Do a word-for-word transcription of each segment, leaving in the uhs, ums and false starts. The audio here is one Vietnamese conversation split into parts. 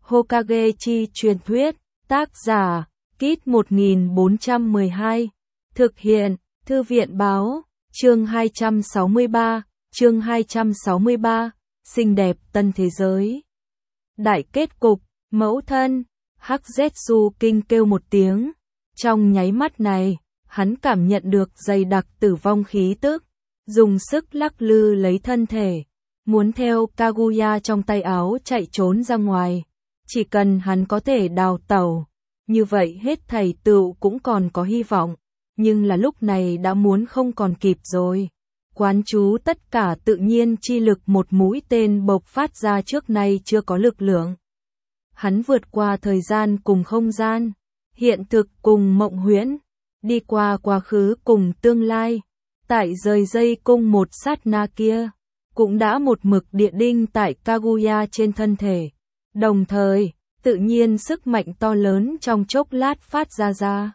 Hokage chi truyền thuyết, tác giả, Kit một nghìn bốn trăm mười hai, thực hiện, Thư viện báo, chương hai trăm sáu mươi ba, chương hai trăm sáu mươi ba, xinh đẹp tân thế giới. Đại kết cục, mẫu thân, Hắc Zetsu kinh kêu một tiếng, trong nháy mắt này, hắn cảm nhận được dày đặc tử vong khí tức, dùng sức lắc lư lấy thân thể, muốn theo Kaguya trong tay áo chạy trốn ra ngoài. Chỉ cần hắn có thể đào tẩu, như vậy hết thảy tựu cũng còn có hy vọng, nhưng là lúc này đã muốn không còn kịp rồi. Quán chú tất cả tự nhiên chi lực, một mũi tên bộc phát ra trước nay chưa có lực lượng. Hắn vượt qua thời gian cùng không gian, hiện thực cùng mộng huyễn, đi qua quá khứ cùng tương lai, tại rời dây cung một sát na kia, cũng đã một mực địa đinh tại Kaguya trên thân thể. Đồng thời, tự nhiên sức mạnh to lớn trong chốc lát phát ra ra.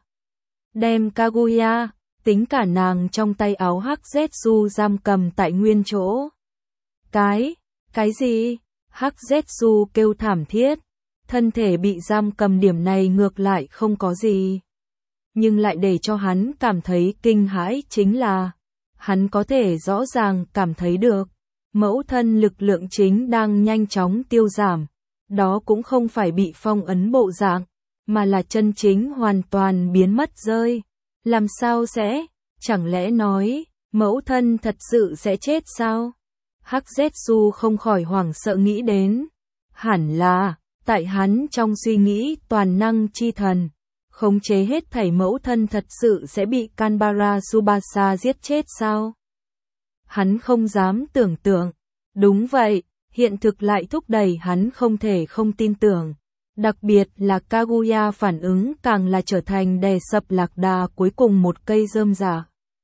Đem Kaguya, tính cả nàng trong tay áo Hắc Zetsu giam cầm tại nguyên chỗ. Cái, cái gì? Hắc Zetsu kêu thảm thiết. Thân thể bị giam cầm điểm này ngược lại không có gì. Nhưng lại để cho hắn cảm thấy kinh hãi chính là, hắn có thể rõ ràng cảm thấy được, mẫu thân lực lượng chính đang nhanh chóng tiêu giảm. Đó cũng không phải bị phong ấn bộ dạng, mà là chân chính hoàn toàn biến mất rơi. Làm sao sẽ? Chẳng lẽ nói, mẫu thân thật sự sẽ chết sao? Hắc Zetsu không khỏi hoảng sợ nghĩ đến. Hẳn là, tại hắn trong suy nghĩ toàn năng chi thần, khống chế hết thảy mẫu thân thật sự sẽ bị Kanbara Tsubasa giết chết sao? Hắn không dám tưởng tượng. Đúng vậy. Hiện thực lại thúc đẩy hắn không thể không tin tưởng. Đặc biệt là Kaguya phản ứng càng là trở thành đè sập lạc đà cuối cùng một cây rơm rạ.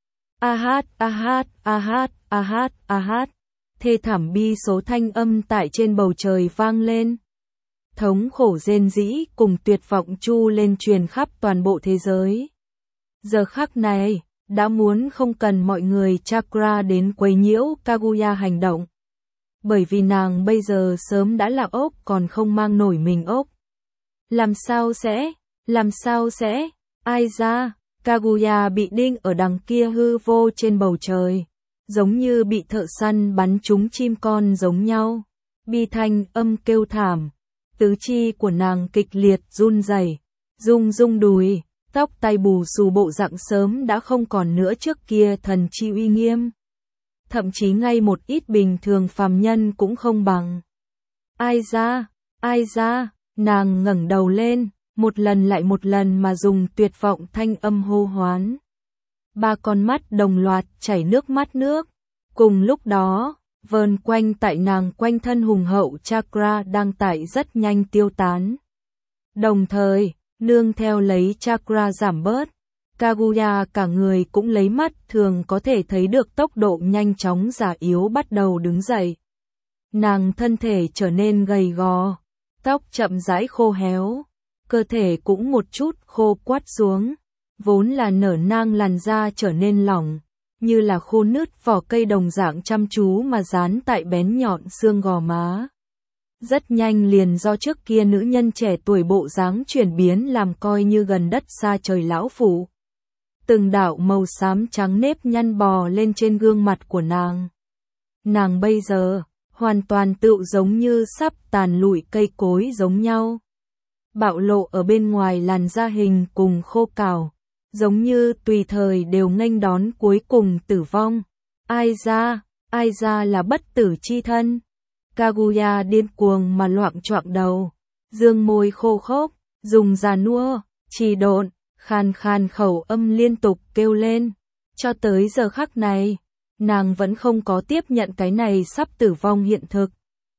A hát, a hát, a hát, a hát, a hát. Thê thảm bi số thanh âm tại trên bầu trời vang lên. Thống khổ rên rĩ cùng tuyệt vọng chu lên truyền khắp toàn bộ thế giới. Giờ khắc này, đã muốn không cần mọi người chakra đến quấy nhiễu Kaguya hành động. Bởi vì nàng bây giờ sớm đã là ốc còn không mang nổi mình ốc. Làm sao sẽ? Làm sao sẽ? Ai ra? Kaguya bị đinh ở đằng kia hư vô trên bầu trời. Giống như bị thợ săn bắn trúng chim con giống nhau. Bi thanh âm kêu thảm. Tứ chi của nàng kịch liệt run rẩy, rung rung đùi, tóc tai bù xù bộ dạng sớm đã không còn nữa trước kia thần chi uy nghiêm. Thậm chí ngay một ít bình thường phàm nhân cũng không bằng. Ai ra, ai ra, nàng ngẩng đầu lên, một lần lại một lần mà dùng tuyệt vọng thanh âm hô hoán. Ba con mắt đồng loạt chảy nước mắt nước. Cùng lúc đó, vờn quanh tại nàng quanh thân hùng hậu chakra đang tại rất nhanh tiêu tán. Đồng thời, nương theo lấy chakra giảm bớt, Kaguya cả người cũng lấy mắt thường có thể thấy được tốc độ nhanh chóng già yếu bắt đầu đứng dậy. Nàng thân thể trở nên gầy gò, tóc chậm rãi khô héo, cơ thể cũng một chút khô quắt xuống, vốn là nở nang làn da trở nên lỏng, như là khô nứt vỏ cây đồng dạng chăm chú mà dán tại bén nhọn xương gò má. Rất nhanh liền do trước kia nữ nhân trẻ tuổi bộ dáng chuyển biến làm coi như gần đất xa trời lão phụ. Từng đạo màu xám trắng nếp nhăn bò lên trên gương mặt của nàng. Nàng bây giờ, hoàn toàn tựu giống như sắp tàn lụi cây cối giống nhau. Bạo lộ ở bên ngoài làn da hình cùng khô cào, giống như tùy thời đều nghênh đón cuối cùng tử vong. Ai ra, ai ra là bất tử chi thân. Kaguya điên cuồng mà loạng choạng đầu, dương môi khô khốc, dùng già nua, trì độn, khan khan khẩu âm liên tục kêu lên. Cho tới giờ khắc này, nàng vẫn không có tiếp nhận cái này sắp tử vong hiện thực.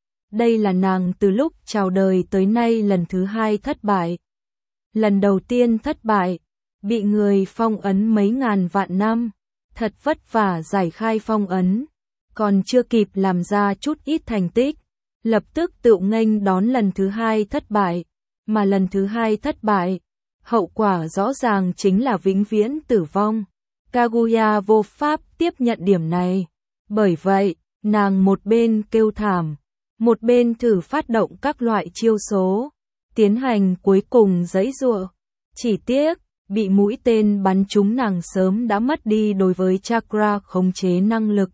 Đây là nàng từ lúc chào đời tới nay lần thứ hai thất bại. Lần đầu tiên thất bại, bị người phong ấn mấy ngàn vạn năm, thật vất vả giải khai phong ấn, còn chưa kịp làm ra chút ít thành tích, lập tức tự nghênh đón lần thứ hai thất bại, mà lần thứ hai thất bại, hậu quả rõ ràng chính là vĩnh viễn tử vong. Kaguya vô pháp tiếp nhận điểm này, bởi vậy, nàng một bên kêu thảm, một bên thử phát động các loại chiêu số, tiến hành cuối cùng giãy giụa. Chỉ tiếc, bị mũi tên bắn trúng nàng sớm đã mất đi đối với chakra khống chế năng lực.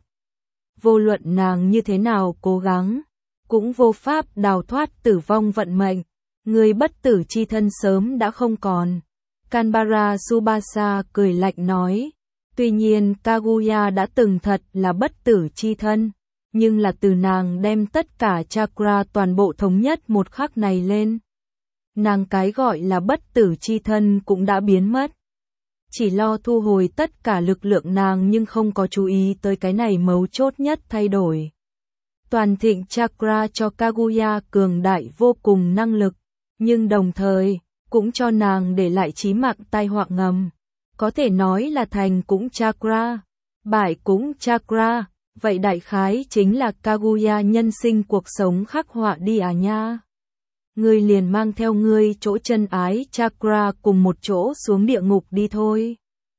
Vô luận nàng như thế nào cố gắng, cũng vô pháp đào thoát tử vong vận mệnh. Người bất tử chi thân sớm đã không còn. Kanbara Tsubasa cười lạnh nói. Tuy nhiên Kaguya đã từng thật là bất tử chi thân, nhưng là từ nàng đem tất cả chakra toàn bộ thống nhất một khắc này lên. Nàng cái gọi là bất tử chi thân cũng đã biến mất. Chỉ lo thu hồi tất cả lực lượng nàng nhưng không có chú ý tới cái này mấu chốt nhất thay đổi. Toàn thịnh chakra cho Kaguya cường đại vô cùng năng lực, nhưng đồng thời cũng cho nàng để lại chí mạng tai họa ngầm. Có thể nói là thành cũng chakra, bại cũng chakra, vậy đại khái chính là Kaguya nhân sinh cuộc sống khắc họa đi à nha. Ngươi liền mang theo ngươi chỗ chân ái chakra cùng một chỗ xuống địa ngục đi thôi.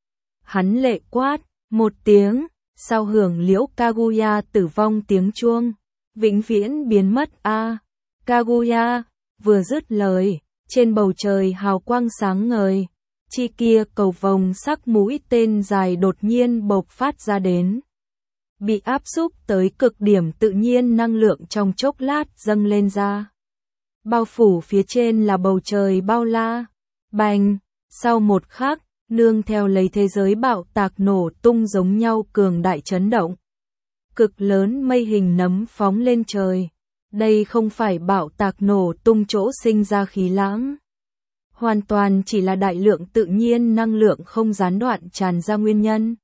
Hắn lệ quát, một tiếng, sau hưởng liễu Kaguya tử vong tiếng chuông, vĩnh viễn biến mất a. À. Kaguya, vừa dứt lời, trên bầu trời hào quang sáng ngời, chi kia cầu vồng sắc mũi tên dài đột nhiên bộc phát ra đến. Bị áp xúc tới cực điểm tự nhiên năng lượng trong chốc lát dâng lên ra. Bao phủ phía trên là bầu trời bao la. Bành, sau một khắc, nương theo lấy thế giới bạo tạc nổ tung giống nhau cường đại chấn động. Cực lớn mây hình nấm phóng lên trời. Đây không phải bạo tạc nổ tung chỗ sinh ra khí lãng. Hoàn toàn chỉ là đại lượng tự nhiên năng lượng không gián đoạn tràn ra nguyên nhân.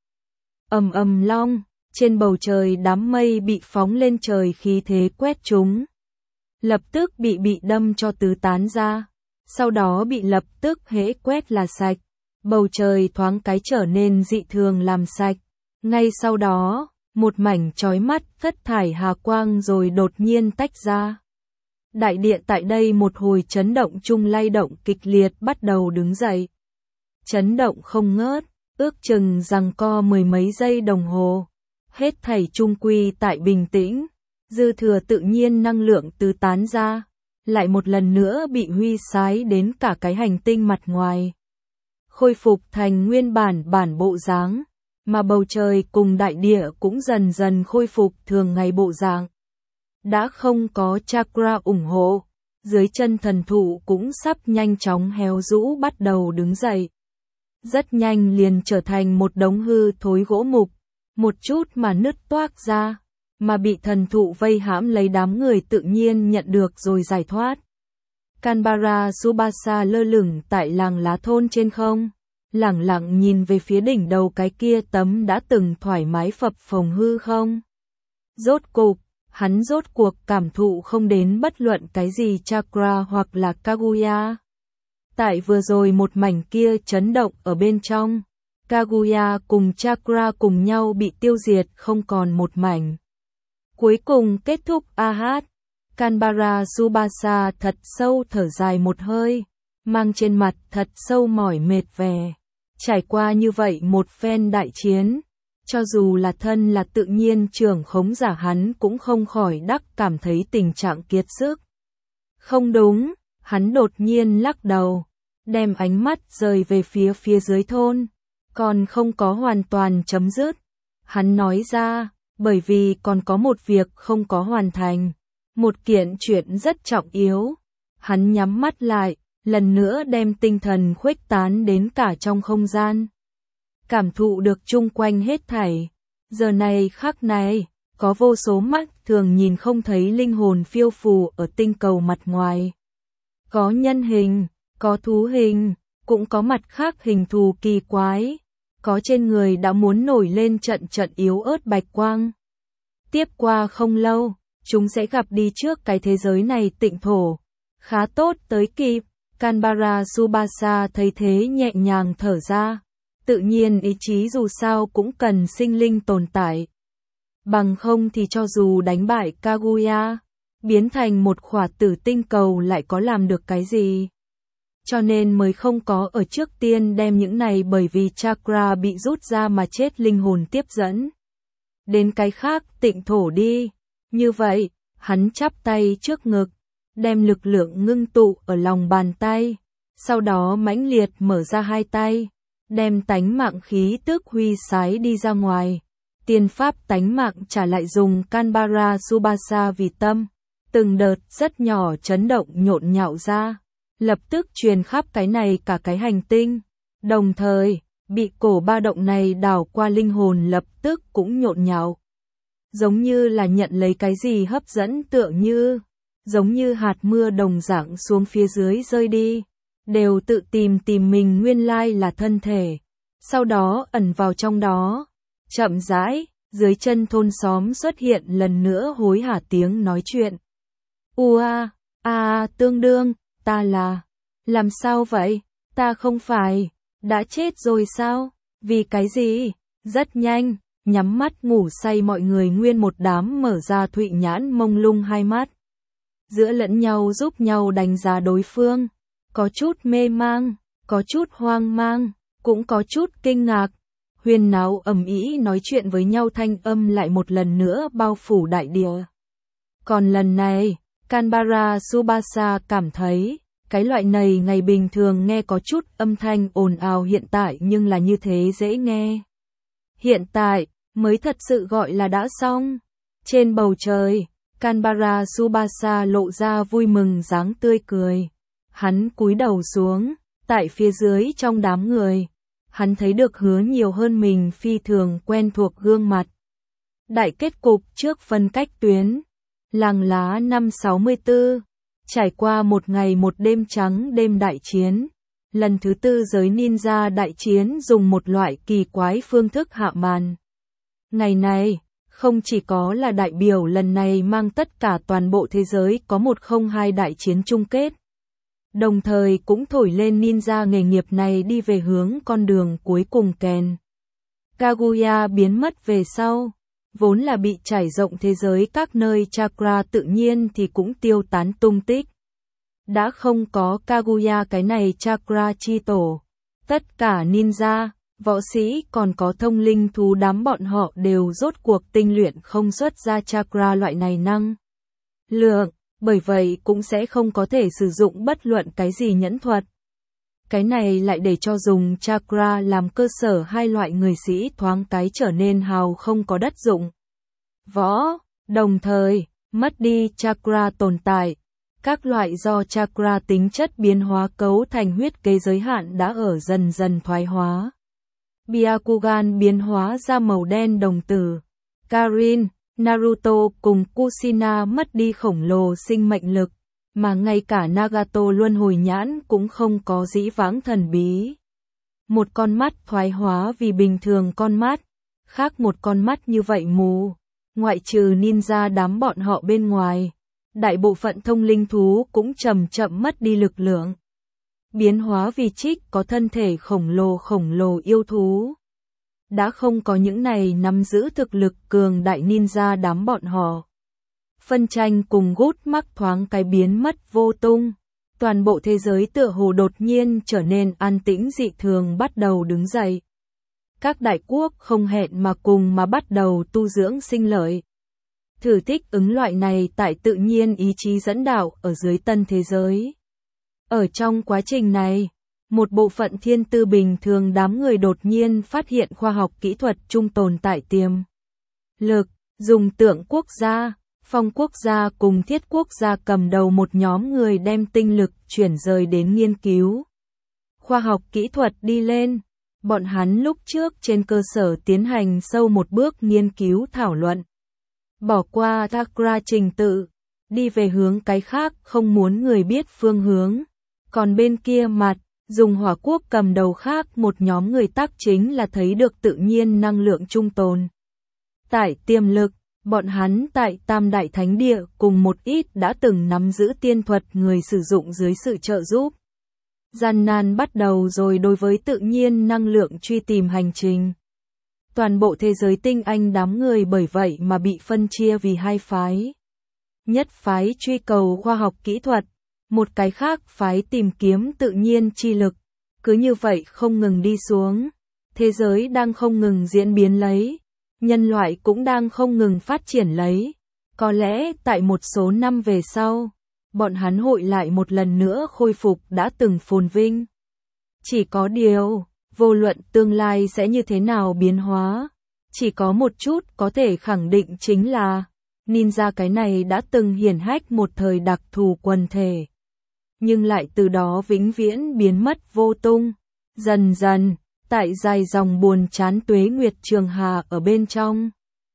Ầm ầm long, trên bầu trời đám mây bị phóng lên trời khí thế quét chúng. Lập tức bị bị đâm cho tứ tán ra, sau đó bị lập tức hễ quét là sạch. Bầu trời thoáng cái trở nên dị thường làm sạch. Ngay sau đó, một mảnh chói mắt thất thải hà quang rồi đột nhiên tách ra. Đại địa tại đây một hồi chấn động chung lay động kịch liệt bắt đầu đứng dậy. Chấn động không ngớt, ước chừng giằng co mười mấy giây đồng hồ. Hết thảy chung quy tại bình tĩnh, dư thừa tự nhiên năng lượng tứ tán ra, lại một lần nữa bị huy sái đến cả cái hành tinh mặt ngoài. Khôi phục thành nguyên bản bản bộ dáng, mà bầu trời cùng đại địa cũng dần dần khôi phục thường ngày bộ dạng. Đã không có chakra ủng hộ, dưới chân thần thụ cũng sắp nhanh chóng héo rũ bắt đầu đứng dậy. Rất nhanh liền trở thành một đống hư thối gỗ mục, một chút mà nứt toác ra, mà bị thần thụ vây hãm lấy đám người tự nhiên nhận được rồi giải thoát. Kanbara Tsubasa lơ lửng tại làng lá thôn trên không, lẳng lặng nhìn về phía đỉnh đầu cái kia tấm đã từng thoải mái phập phồng hư không. Rốt cục, hắn rốt cuộc cảm thụ không đến bất luận cái gì chakra hoặc là Kaguya. Tại vừa rồi một mảnh kia chấn động ở bên trong, Kaguya cùng chakra cùng nhau bị tiêu diệt không còn một mảnh. Cuối cùng kết thúc a hát. Kanbara Tsubasa thật sâu thở dài một hơi, mang trên mặt thật sâu mỏi mệt vẻ. Trải qua như vậy một phen đại chiến, cho dù là thân là tự nhiên trưởng khống giả hắn cũng không khỏi đắc cảm thấy tình trạng kiệt sức. Không đúng, hắn đột nhiên lắc đầu, đem ánh mắt rời về phía phía dưới thôn, còn không có hoàn toàn chấm dứt. Hắn nói ra, bởi vì còn có một việc không có hoàn thành, một kiện chuyện rất trọng yếu. Hắn nhắm mắt lại, lần nữa đem tinh thần khuếch tán đến cả trong không gian. Cảm thụ được chung quanh hết thảy. Giờ này khắc này, có vô số mắt thường nhìn không thấy linh hồn phiêu phù ở tinh cầu mặt ngoài. Có nhân hình, có thú hình, cũng có mặt khác hình thù kỳ quái. Có trên người đã muốn nổi lên trận trận yếu ớt bạch quang. Tiếp qua không lâu, chúng sẽ gặp đi trước cái thế giới này tịnh thổ. Khá tốt tới kịp, Kanbara Tsubasa thấy thế nhẹ nhàng thở ra. Tự nhiên ý chí dù sao cũng cần sinh linh tồn tại. Bằng không thì cho dù đánh bại Kaguya, biến thành một khỏa tử tinh cầu lại có làm được cái gì. Cho nên mới không có ở trước tiên đem những này bởi vì chakra bị rút ra mà chết linh hồn tiếp dẫn. Đến cái khác tịnh thổ đi. Như vậy, hắn chắp tay trước ngực, đem lực lượng ngưng tụ ở lòng bàn tay, sau đó mãnh liệt mở ra hai tay, đem tánh mạng khí tức huy sái đi ra ngoài. Tiên pháp tánh mạng trả lại dùng Canberra Subasa vì tâm, từng đợt rất nhỏ chấn động nhộn nhạo ra, lập tức truyền khắp cái này cả cái hành tinh. Đồng thời, bị cổ ba động này đảo qua linh hồn lập tức cũng nhộn nhạo. Giống như là nhận lấy cái gì hấp dẫn, tựa như, giống như hạt mưa đồng dạng xuống phía dưới rơi đi, đều tự tìm tìm mình nguyên lai là thân thể, sau đó ẩn vào trong đó. Chậm rãi, dưới chân thôn xóm xuất hiện lần nữa hối hả tiếng nói chuyện. Ua, a, à, tương đương, ta là, làm sao vậy, ta không phải, đã chết rồi sao, vì cái gì, rất nhanh, nhắm mắt ngủ say mọi người nguyên một đám mở ra thụy nhãn mông lung hai mắt. Giữa lẫn nhau giúp nhau đánh giá đối phương, có chút mê mang, có chút hoang mang, cũng có chút kinh ngạc. Huyên náo ầm ĩ nói chuyện với nhau thanh âm lại một lần nữa bao phủ đại địa. Còn lần này, Canberra Subasa cảm thấy, cái loại này ngày bình thường nghe có chút âm thanh ồn ào hiện tại nhưng là như thế dễ nghe. Hiện tại, mới thật sự gọi là đã xong. Trên bầu trời, Canberra Subasa lộ ra vui mừng dáng tươi cười. Hắn cúi đầu xuống, tại phía dưới trong đám người. Hắn thấy được Hứa nhiều hơn mình phi thường quen thuộc gương mặt. Đại kết cục trước phân cách tuyến. Làng lá năm sáu mươi tư. Trải qua một ngày một đêm trắng đêm đại chiến. Lần thứ tư giới ninja đại chiến dùng một loại kỳ quái phương thức hạ màn. Ngày này, không chỉ có là đại biểu lần này mang tất cả toàn bộ thế giới có một không hai đại chiến chung kết. Đồng thời cũng thổi lên ninja nghề nghiệp này đi về hướng con đường cuối cùng kèn. Kaguya biến mất về sau, vốn là bị trải rộng thế giới các nơi chakra tự nhiên thì cũng tiêu tán tung tích. Đã không có Kaguya cái này chakra chi tổ, tất cả ninja, võ sĩ còn có thông linh thú đám bọn họ đều rốt cuộc tinh luyện không xuất ra chakra loại này năng lượng. Bởi vậy cũng sẽ không có thể sử dụng bất luận cái gì nhẫn thuật. Cái này lại để cho dùng chakra làm cơ sở hai loại người sĩ thoáng cái trở nên hào không có đất dụng. Võ, đồng thời, mất đi chakra tồn tại. Các loại do chakra tính chất biến hóa cấu thành huyết kế giới hạn đã ở dần dần thoái hóa. Byakugan biến hóa ra màu đen đồng tử. Karin, Naruto cùng Kushina mất đi khổng lồ sinh mệnh lực, mà ngay cả Nagato luân hồi nhãn cũng không có dĩ vãng thần bí. Một con mắt thoái hóa vì bình thường con mắt, khác một con mắt như vậy mù, ngoại trừ ninja đám bọn họ bên ngoài, đại bộ phận thông linh thú cũng chậm chậm mất đi lực lượng. Biến hóa vì trích có thân thể khổng lồ khổng lồ yêu thú. Đã không có những này nắm giữ thực lực cường đại ninja đám bọn họ. Phân tranh cùng gút mắc thoáng cái biến mất vô tung. Toàn bộ thế giới tựa hồ đột nhiên trở nên an tĩnh dị thường bắt đầu đứng dậy. Các đại quốc không hẹn mà cùng mà bắt đầu tu dưỡng sinh lợi. Thử thích ứng loại này tại tự nhiên ý chí dẫn đạo ở dưới tân thế giới. Ở trong quá trình này, một bộ phận thiên tư bình thường đám người đột nhiên phát hiện khoa học kỹ thuật chung tồn tại tiềm lực, dùng tượng quốc gia, phong quốc gia cùng thiết quốc gia cầm đầu một nhóm người đem tinh lực chuyển rời đến nghiên cứu. Khoa học kỹ thuật đi lên, bọn hắn lúc trước trên cơ sở tiến hành sâu một bước nghiên cứu thảo luận. Bỏ qua chakra trình tự, đi về hướng cái khác không muốn người biết phương hướng. Còn bên kia mặt, dùng hỏa quốc cầm đầu khác một nhóm người tác chính là thấy được tự nhiên năng lượng trung tồn. Tại tiềm lực, bọn hắn tại Tam Đại Thánh Địa cùng một ít đã từng nắm giữ tiên thuật người sử dụng dưới sự trợ giúp. Gian nan bắt đầu rồi đối với tự nhiên năng lượng truy tìm hành trình. Toàn bộ thế giới tinh anh đám người bởi vậy mà bị phân chia vì hai phái. Nhất phái truy cầu khoa học kỹ thuật, một cái khác phái tìm kiếm tự nhiên chi lực. Cứ như vậy không ngừng đi xuống. Thế giới đang không ngừng diễn biến lấy. Nhân loại cũng đang không ngừng phát triển lấy. Có lẽ tại một số năm về sau, bọn hắn hội lại một lần nữa khôi phục đã từng phồn vinh. Chỉ có điều, vô luận tương lai sẽ như thế nào biến hóa, chỉ có một chút có thể khẳng định chính là, ninja cái này đã từng hiển hách một thời đặc thù quần thể. Nhưng lại từ đó vĩnh viễn biến mất vô tung. Dần dần, tại dài dòng buồn chán tuế nguyệt trường hà ở bên trong.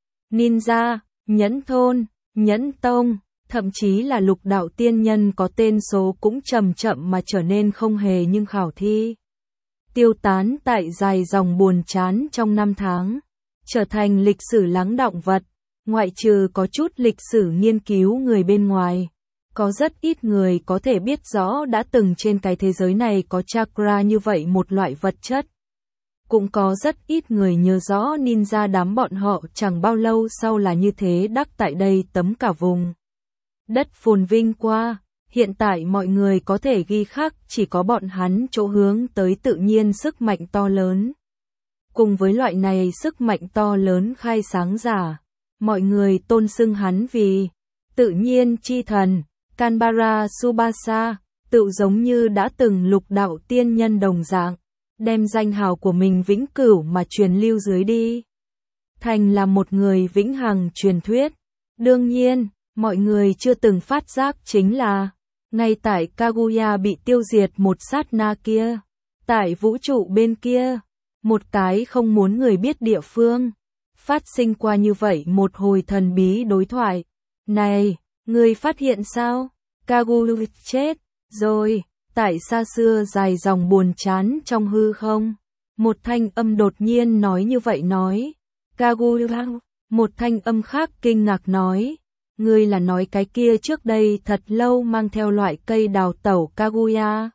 Ninja, nhẫn thôn, nhẫn tông, thậm chí là lục đạo tiên nhân có tên số cũng chậm chậm mà trở nên không hề nhưng khảo thi. Tiêu tán tại dài dòng buồn chán trong năm tháng, trở thành lịch sử lắng đọng vật, ngoại trừ có chút lịch sử nghiên cứu người bên ngoài. Có rất ít người có thể biết rõ đã từng trên cái thế giới này có chakra như vậy một loại vật chất. Cũng có rất ít người nhớ rõ ninja đám bọn họ chẳng bao lâu sau là như thế đắc tại đây tấm cả vùng đất phồn vinh qua. Hiện tại mọi người có thể ghi khắc chỉ có bọn hắn chỗ hướng tới tự nhiên sức mạnh to lớn. Cùng với loại này sức mạnh to lớn khai sáng giả, mọi người tôn xưng hắn vì tự nhiên chi thần, Kanbara Subasa, tự giống như đã từng lục đạo tiên nhân đồng dạng, đem danh hào của mình vĩnh cửu mà truyền lưu dưới đi. Thành là một người vĩnh hằng truyền thuyết. Đương nhiên, mọi người chưa từng phát giác chính là, ngay tại Kaguya bị tiêu diệt một sát na kia, tại vũ trụ bên kia, một cái không muốn người biết địa phương, phát sinh qua như vậy một hồi thần bí đối thoại. Này, người phát hiện sao? Kaguya chết rồi, tại xa xưa dài dòng buồn chán trong hư không. Một thanh âm đột nhiên nói như vậy nói. Kaguya, một thanh âm khác kinh ngạc nói. Ngươi là nói cái kia trước đây thật lâu mang theo loại cây đào tẩu Kaguya.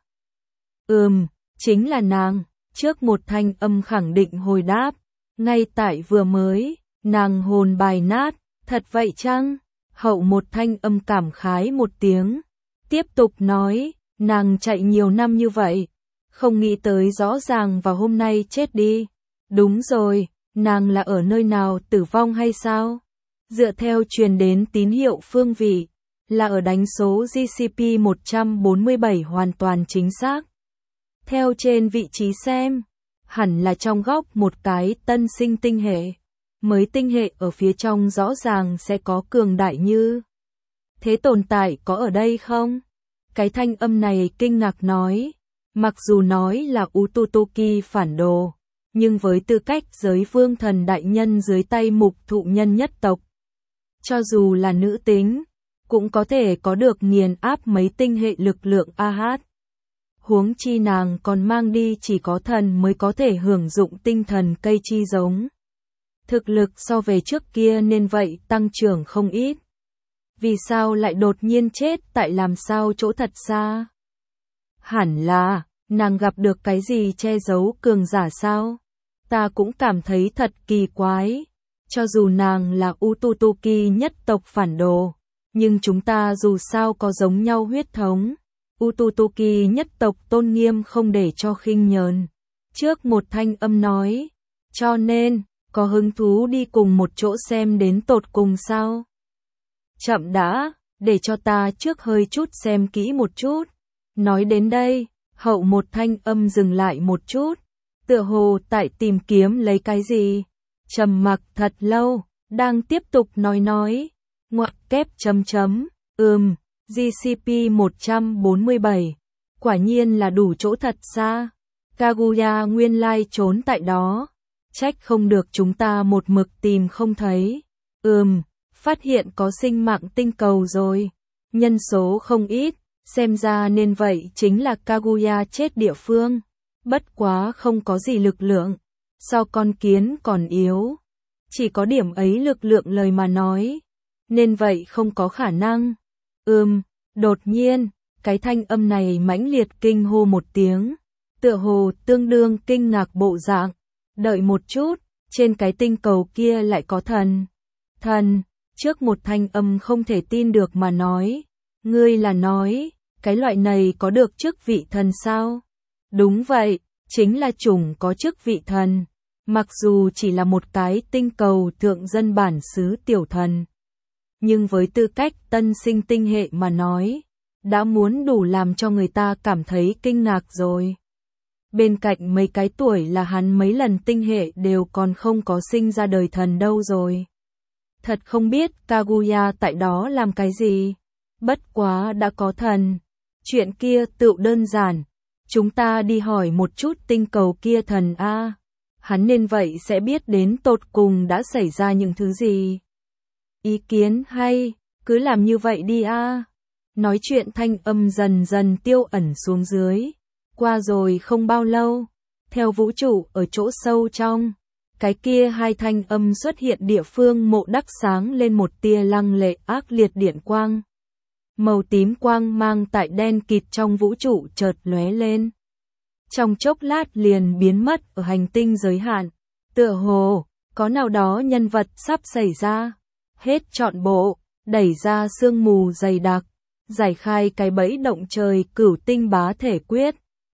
Ừm, chính là nàng. Trước một thanh âm khẳng định hồi đáp. Ngay tại vừa mới, nàng hồn bài nát. Thật vậy chăng? Hậu một thanh âm cảm khái một tiếng. Tiếp tục nói, nàng chạy nhiều năm như vậy. Không nghĩ tới rõ ràng vào hôm nay chết đi. Đúng rồi, nàng là ở nơi nào tử vong hay sao? Dựa theo truyền đến tín hiệu phương vị, là ở đánh số G C P một trăm bốn mươi bảy hoàn toàn chính xác. Theo trên vị trí xem, hẳn là trong góc một cái tân sinh tinh hệ. Mới tinh hệ ở phía trong rõ ràng sẽ có cường đại như. Thế tồn tại có ở đây không? Cái thanh âm này kinh ngạc nói. Mặc dù nói là Ututoki phản đồ, nhưng với tư cách giới vương thần đại nhân dưới tay mục thụ nhân nhất tộc. Cho dù là nữ tính, cũng có thể có được nghiền áp mấy tinh hệ lực lượng a hát. Huống chi nàng còn mang đi chỉ có thần mới có thể hưởng dụng tinh thần cây chi giống. Thực lực so về trước kia nên vậy tăng trưởng không ít. Vì sao lại đột nhiên chết tại làm sao chỗ thật xa? Hẳn là, nàng gặp được cái gì che giấu cường giả sao? Ta cũng cảm thấy thật kỳ quái. Cho dù nàng là Ututoki nhất tộc phản đồ, nhưng chúng ta dù sao có giống nhau huyết thống. Ututoki nhất tộc tôn nghiêm không để cho khinh nhờn. Trước một thanh âm nói, cho nên, có hứng thú đi cùng một chỗ xem đến tột cùng sao? Chậm đã, để cho ta trước hơi chút xem kỹ một chút. Nói đến đây, hậu một thanh âm dừng lại một chút, tựa hồ tại tìm kiếm lấy cái gì. Trầm mặc thật lâu, đang tiếp tục nói nói, ngoặc kép chấm chấm, ừm, G C P một trăm bốn mươi bảy, quả nhiên là đủ chỗ thật xa. Kaguya nguyên lai trốn tại đó, trách không được chúng ta một mực tìm không thấy. Ừm, phát hiện có sinh mạng tinh cầu rồi, nhân số không ít, xem ra nên vậy chính là Kaguya chết địa phương. Bất quá không có gì lực lượng, sao con kiến còn yếu, chỉ có điểm ấy lực lượng lời mà nói, nên vậy không có khả năng. Ừm, đột nhiên, cái thanh âm này mãnh liệt kinh hô một tiếng, tựa hồ tương đương kinh ngạc bộ dạng, đợi một chút, trên cái tinh cầu kia lại có thần. Thần, trước một thanh âm không thể tin được mà nói, ngươi là nói, cái loại này có được chức vị thần sao? Đúng vậy, chính là chủng có chức vị thần. Mặc dù chỉ là một cái tinh cầu thượng dân bản xứ tiểu thần, nhưng với tư cách tân sinh tinh hệ mà nói, đã muốn đủ làm cho người ta cảm thấy kinh ngạc rồi. Bên cạnh mấy cái tuổi là hắn mấy lần tinh hệ đều còn không có sinh ra đời thần đâu rồi. Thật không biết Kaguya tại đó làm cái gì. Bất quá đã có thần. Chuyện kia tự đơn giản. Chúng ta đi hỏi một chút tinh cầu kia thần A. Hắn nên vậy sẽ biết đến tột cùng đã xảy ra những thứ gì. Ý kiến hay, cứ làm như vậy đi A. Nói chuyện thanh âm dần dần tiêu ẩn xuống dưới. Qua rồi không bao lâu, theo vũ trụ ở chỗ sâu trong, cái kia hai thanh âm xuất hiện địa phương mộ đắc sáng lên một tia lăng lệ ác liệt điện quang. Màu tím quang mang tại đen kịt trong vũ trụ chợt lóe lên. Trong chốc lát liền biến mất ở hành tinh giới hạn. Tựa hồ, có nào đó nhân vật sắp xảy ra. Hết trọn bộ, đẩy ra sương mù dày đặc, giải khai cái bẫy động trời cửu tinh bá thể quyết.